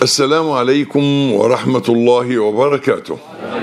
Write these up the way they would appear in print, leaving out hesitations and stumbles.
السلام عليكم ورحمة الله وبركاته.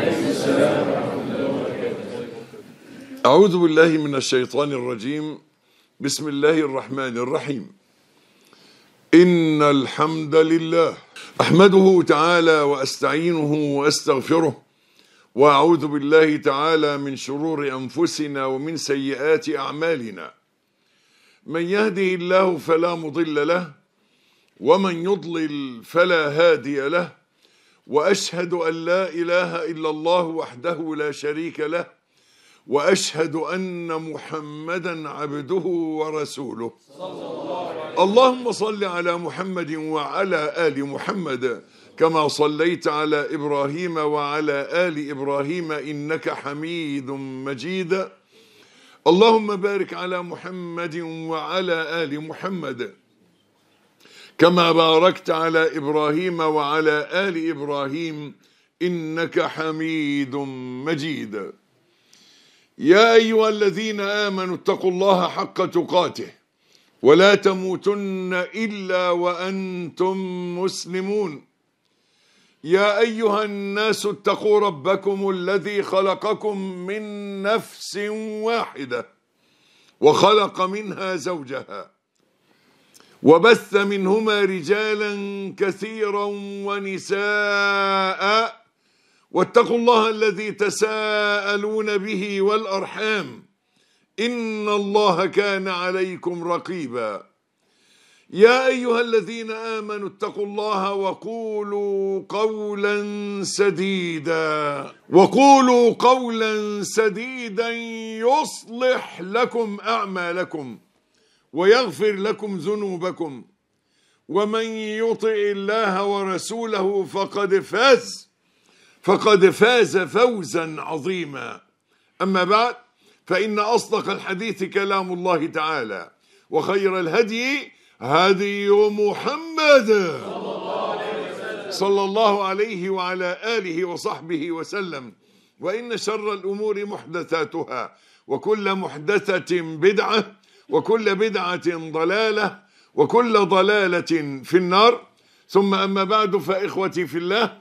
أعوذ بالله من الشيطان الرجيم. بسم الله الرحمن الرحيم. إن الحمد لله أحمده تعالى وأستعينه وأستغفره، وأعوذ بالله تعالى من شرور أنفسنا ومن سيئات أعمالنا. من يهده الله فلا مضل له، ومن يضلل فلا هادي له، وأشهد أن لا إله إلا الله وحده لا شريك له، وأشهد أن محمدا عبده ورسوله. اللهم صل على محمد وعلى آل محمد كما صليت على إبراهيم وعلى آل إبراهيم إنك حميد مجيد. اللهم بارك على محمد وعلى آل محمد كما باركت على إبراهيم وعلى آل إبراهيم إنك حميد مجيد. يا أيها الذين آمنوا اتقوا الله حق تقاته ولا تموتن إلا وأنتم مسلمون. يا أيها الناس اتقوا ربكم الذي خلقكم من نفس واحدة وخلق منها زوجها وبث منهما رجالا كثيرا ونساء، واتقوا الله الذي تساءلون به والأرحام إن الله كان عليكم رقيبا. يا أيها الذين آمنوا اتقوا الله وقولوا قولا سديدا يصلح لكم أعمالكم ويغفر لكم ذنوبكم، ومن يطع الله ورسوله فقد فاز فوزا عظيما. أما بعد، فإن أصدق الحديث كلام الله تعالى، وخير الهدي هدي محمد صلى الله عليه وعلى آله وصحبه وسلم. وإن شر الأمور محدثاتها، وكل محدثة بدعة، وكل بدعة ضلالة، وكل ضلالة في النار. ثم أما بعد، فإخوتي في الله،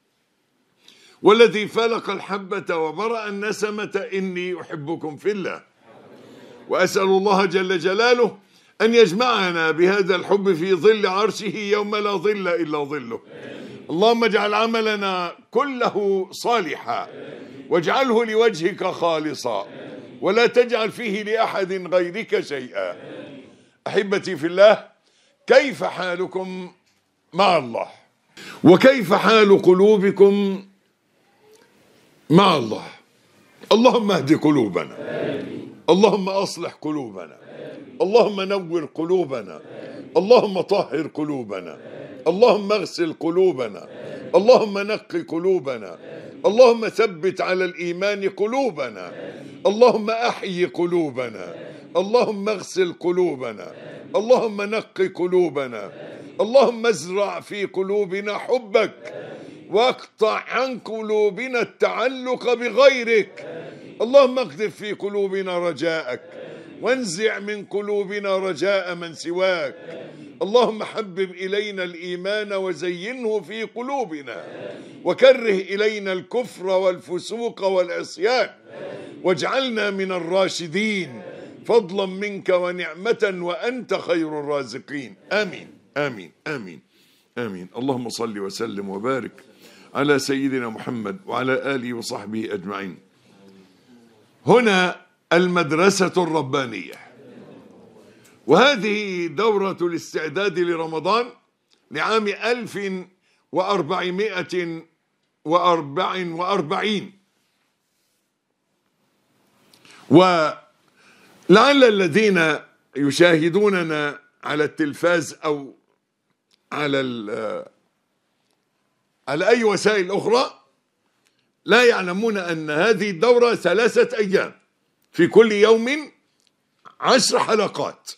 والذي فلق الحبة وبرأ النسمة إني أحبكم في الله، وأسأل الله جل جلاله أن يجمعنا بهذا الحب في ظل عرشه يوم لا ظل إلا ظله. اللهم اجعل عملنا كله صالحا، واجعله لوجهك خالصا، ولا تجعل فيه لأحد غيرك شيئا. أحبتي في الله، كيف حالكم مع الله؟ وكيف حال قلوبكم مع الله؟ اللهم اهد قلوبنا، اللهم أصلح قلوبنا، اللهم نور قلوبنا، اللهم طهر قلوبنا، اللهم اغسل قلوبنا، اللهم نقي قلوبنا، اللهم ثبت على الإيمان قلوبنا، اللهم أحيي قلوبنا، اللهم اغسل قلوبنا، اللهم نقي قلوبنا، اللهم ازرع في قلوبنا حبك، واقطع عن قلوبنا التعلق بغيرك. اللهم اقذف في قلوبنا رجاءك، وانزع من قلوبنا رجاء من سواك. اللهم حبب إلينا الإيمان وزينه في قلوبنا، وكره إلينا الكفر والفسوق والعصيان، واجعلنا من الراشدين فضلا منك ونعمة، وأنت خير الرازقين. آمين آمين آمين آمين. اللهم صل وسلم وبارك على سيدنا محمد وعلى آله وصحبه أجمعين. هنا المدرسة الربانية، وهذه دورة الاستعداد لرمضان لعام 1444. ولعل الذين يشاهدوننا على التلفاز أو على أي وسائل أخرى لا يعلمون أن هذه الدورة 3 أيام، في كل يوم 10 حلقات.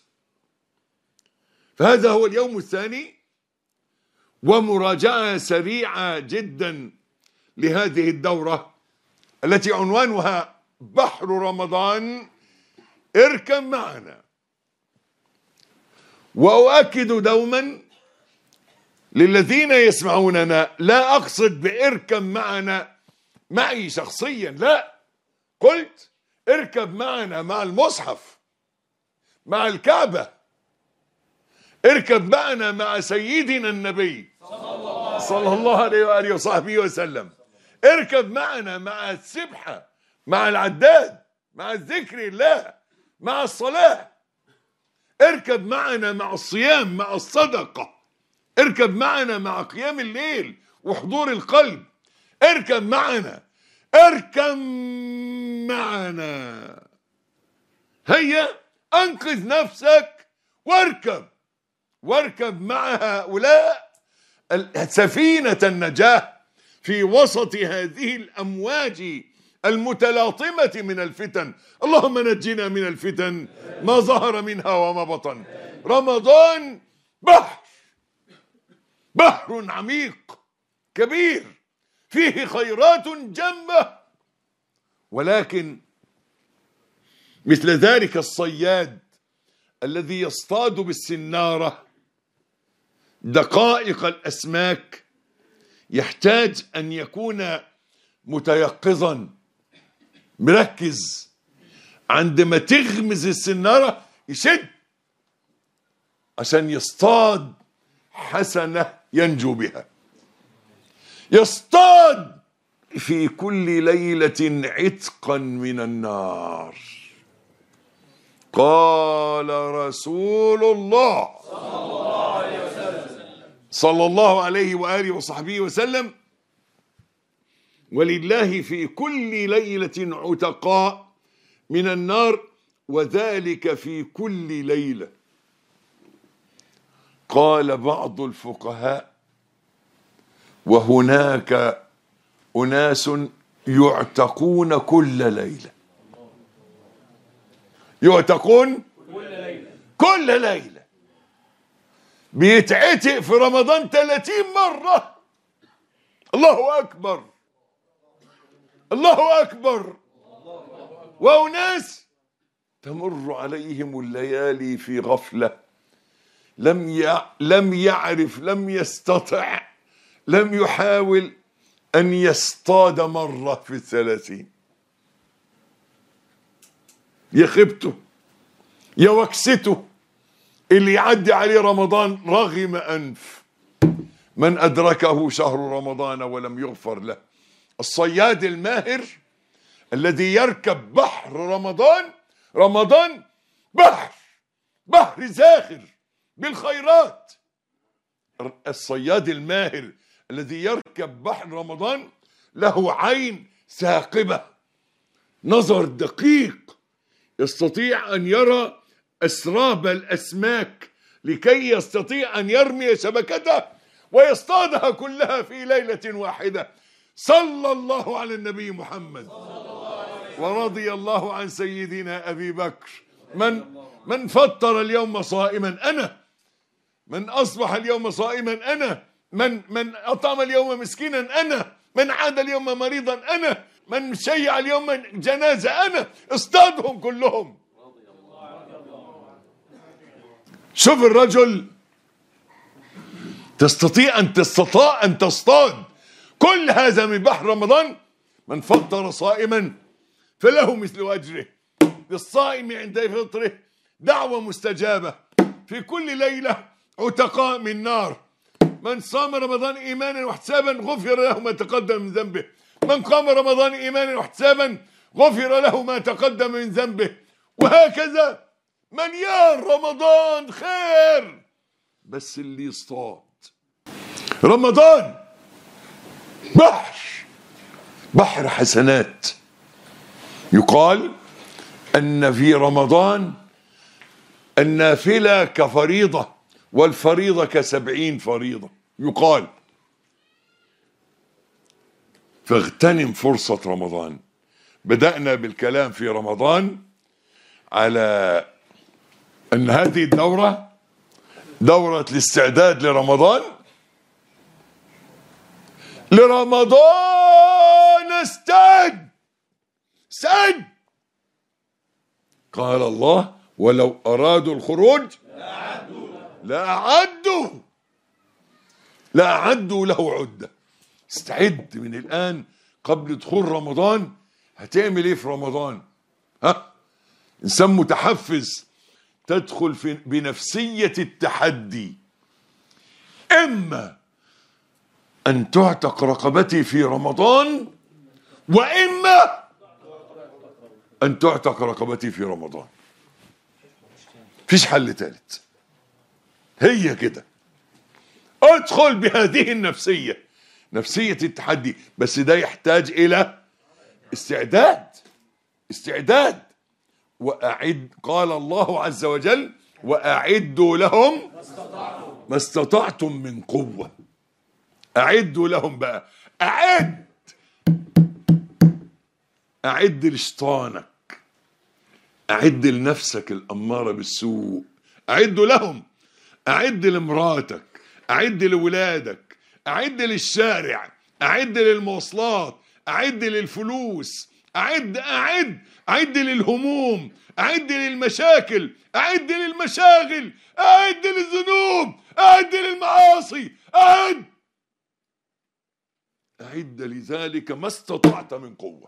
فهذا هو اليوم الثاني، ومراجعة سريعة جدا لهذه الدورة التي عنوانها بحر رمضان، اركب معنا. وأؤكد دوما للذين يسمعوننا، لا أقصد باركب معنا معي شخصيا، لا، قلت اركب معنا مع المصحف، مع الكعبة، اركب معنا مع سيدنا النبي صلى الله عليه وآله وصحبه وسلم، اركب معنا مع السبحة، مع العداد، مع الذكر الله، مع الصلاة، اركب معنا مع الصيام، مع الصدقة، اركب معنا مع قيام الليل وحضور القلب، اركب معنا، اركب معنا، هيا انقذ نفسك واركب مع هؤلاء سفينة النجاة في وسط هذه الأمواج المتلاطمة من الفتن. اللهم نجنا من الفتن ما ظهر منها وما بطن. رمضان بحر عميق كبير فيه خيرات جمة، ولكن مثل ذلك الصياد الذي يصطاد بالسنارة دقائق الأسماك يحتاج أن يكون متيقظا مركز، عندما تغمز السنارة يشد عشان يصطاد حسنة ينجو بها. يصطاد في كل ليلة عتقا من النار. قال رسول الله صلى الله عليه وآله وصحبه وسلم: ولله في كل ليلة عتقاء من النار، وذلك في كل ليلة. قال بعض الفقهاء: وهناك أناس يعتقون كل ليلة، يعتقون كل ليلة، بيتعتق في رمضان 30 مرة. الله أكبر، الله أكبر. وأناس تمر عليهم الليالي في غفلة، لم يعرف، لم يستطع، لم يحاول أن يصطاد مرة في 30. يا خيبته يا وكسته اللي يعدي عليه رمضان رغم أنف. من أدركه شهر رمضان ولم يغفر له. الصياد الماهر الذي يركب بحر رمضان بحر زاخر بالخيرات. الصياد الماهر الذي يركب بحر رمضان له عين ثاقبة، نظر دقيق، يستطيع أن يرى أسراب الأسماك لكي يستطيع أن يرمي شبكته ويصطادها كلها في ليلة واحدة. صلى الله على النبي محمد. ورضي الله عن سيدنا أبي بكر. من فطر اليوم صائما أنا، من أصبح اليوم صائما أنا، من أطعم اليوم مسكينا أنا، من عاد اليوم مريضا أنا، من شيع اليوم جنازة أنا. اصطادهم كلهم. شوف الرجل تستطيع أن تصطاد كل هذا من بحر رمضان. من فطر صائما فله مثل أجره، للصائم عند فطره دعوة مستجابة في كل ليلة عتقاء من نار. من صام رمضان إيمانا واحتسابا غفر له ما تقدم من ذنبه. من قام رمضان إيمانا واحتسابا غفر له ما تقدم من ذنبه. وهكذا مليان رمضان خير، بس اللي يصطاد. رمضان بحر حسنات. يقال أن في رمضان النافلة كفريضة والفريضة ك70 فريضة. يقال فاغتنم فرصة رمضان. بدأنا بالكلام في رمضان على أن هذه الدورة دورة الاستعداد لرمضان. استعد. قال الله: ولو أرادوا الخروج لأعدوا. لأعدوا له عدة. استعد من الآن قبل دخول رمضان. هتعمل ايه في رمضان؟ إنسان متحفز، تدخل بنفسية التحدي. إما أن تعتق رقبتي في رمضان، وإما أن تعتق رقبتي في رمضان. فيش حل ثالث، هي كده. ادخل بهذه النفسية، نفسية التحدي. بس ده يحتاج إلى استعداد. وأعد، قال الله عز وجل: وأعدوا لهم ما استطعتم من قوة. أعدوا لهم بقى. أعد لشيطانك، أعد لنفسك الأمارة بالسوء، أعد لهم. أعد لمراتك، أعد لولادك، أعد للشارع، أعد للمواصلات، أعد للفلوس، أعد للهموم، أعد للمشاكل، أعد للمشاغل، أعد للذنوب، أعد للمعاصي، أعد لذلك ما استطعت من قوة.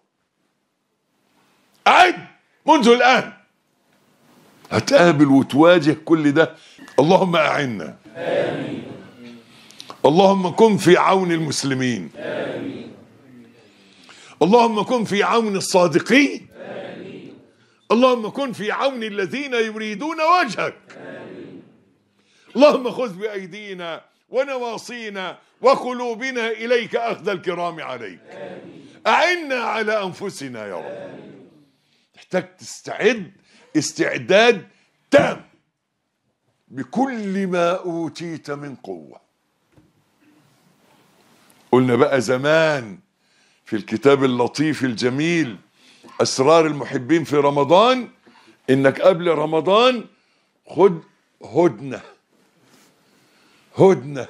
أعد منذ الآن. هتقابل وتواجه كل ده. اللهم أعنا. آمين. اللهم كن في عون المسلمين. آمين. اللهم كن في عون الصادقين. آمين. اللهم كن في عون الذين يريدون وجهك. آمين. اللهم خذ بأيدينا ونواصينا وقلوبنا إليك أخذ الكرام عليك. آمين. أعنا على أنفسنا يا رب. آمين. تحتاج تستعد استعداد تام بكل ما أوتيت من قوة. قلنا بقى زمان في الكتاب اللطيف الجميل أسرار المحبين في رمضان، إنك قبل رمضان خد هدنة.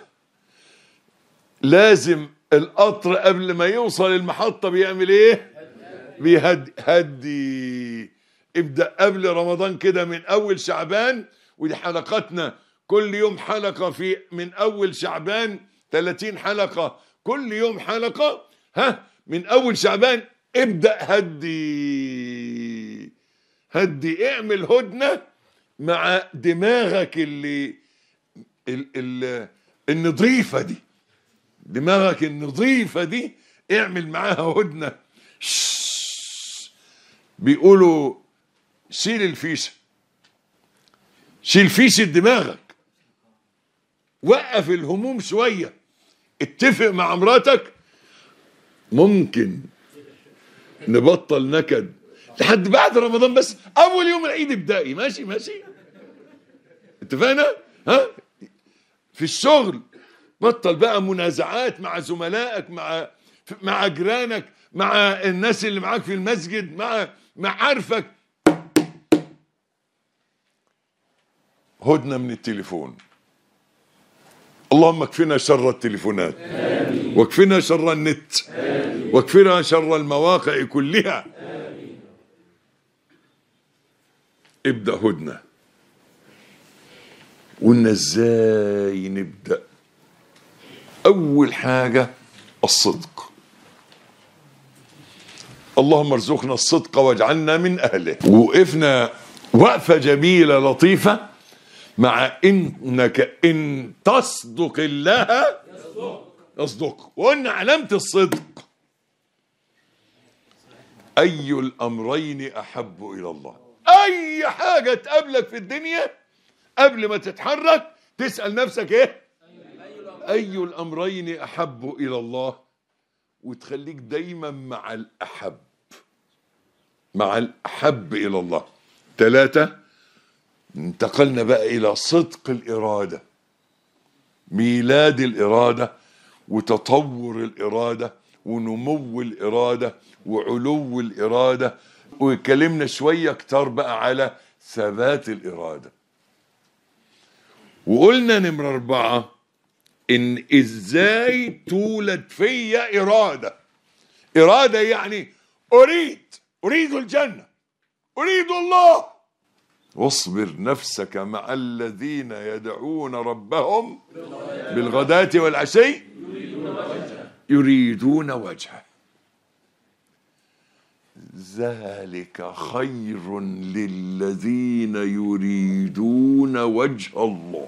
لازم القطر قبل ما يوصل المحطة بيعمل ايه؟ بيهدي. ابدأ قبل رمضان كده من أول شعبان، ودي حلقاتنا كل يوم حلقة من أول شعبان، 30 حلقة كل يوم حلقة. من أول شعبان ابدأ هدي، اعمل هدنة مع دماغك النظيفة دي. دماغك النظيفة دي اعمل معاها هدنة. بيقولوا شيل فيشة دماغك، وقف الهموم شوية، اتفق مع مراتك ممكن نبطل نكد لحد بعد رمضان، بس اول يوم العيد ابدأي. ماشي اتفقنا؟ في الشغل بطل بقى منازعات مع زملائك، مع جيرانك، مع الناس اللي معاك في المسجد، مع عارفك. هدنة من التليفون. اللهم اكفنا شر التليفونات. آمين. واكفنا شر النت. آمين. واكفنا شر المواقع كلها. آمين. ابدأ هدنة. قلنا ازاي نبدأ؟ اول حاجة الصدق. اللهم ارزقنا الصدق واجعلنا من اهله. وقفنا وقفة جميلة لطيفة مع انك ان تصدق الله يصدق. وقلنا علامة الصدق اي الامرين احب الى الله. اي حاجة تقابلك في الدنيا قبل ما تتحرك تسأل نفسك ايه؟ اي الامرين احب الى الله، وتخليك دايما مع الاحب الى الله. 3، انتقلنا بقى الى صدق الارادة، ميلاد الارادة وتطور الارادة ونمو الارادة وعلو الارادة. واتكلمنا شوية كتار بقى على ثبات الارادة. وقلنا نمرة 4 ان ازاي تولد فيا ارادة يعني اريد الجنة، اريد الله، واصبر نفسك مع الذين يدعون ربهم بالغداة والعشي يريدون وجهه ذلك خير للذين يريدون وجه الله.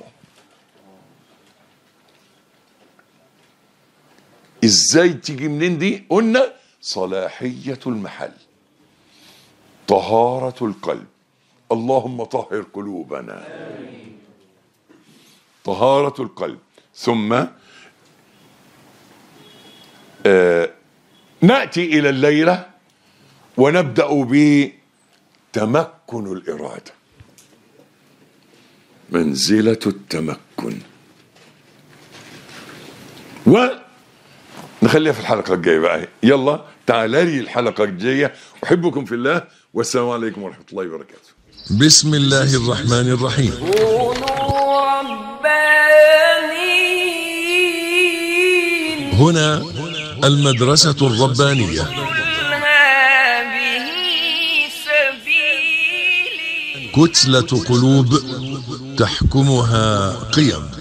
ازاي تيجي منين دي؟ قلنا صلاحية المحل، طهارة القلب. اللهم طهر قلوبنا. طهارة القلب. ثم نأتي إلى الليلة ونبدأ بتمكن الإرادة، منزلة التمكن، ونخليها في الحلقة الجاية بقى. يلا تعال لي الحلقة الجاية. أحبكم في الله، والسلام عليكم ورحمة الله وبركاته. بسم الله الرحمن الرحيم. كونوا ربانيين. هنا المدرسة الربانية. هذه سبيلي. كتلة قلوب تحكمها قيم.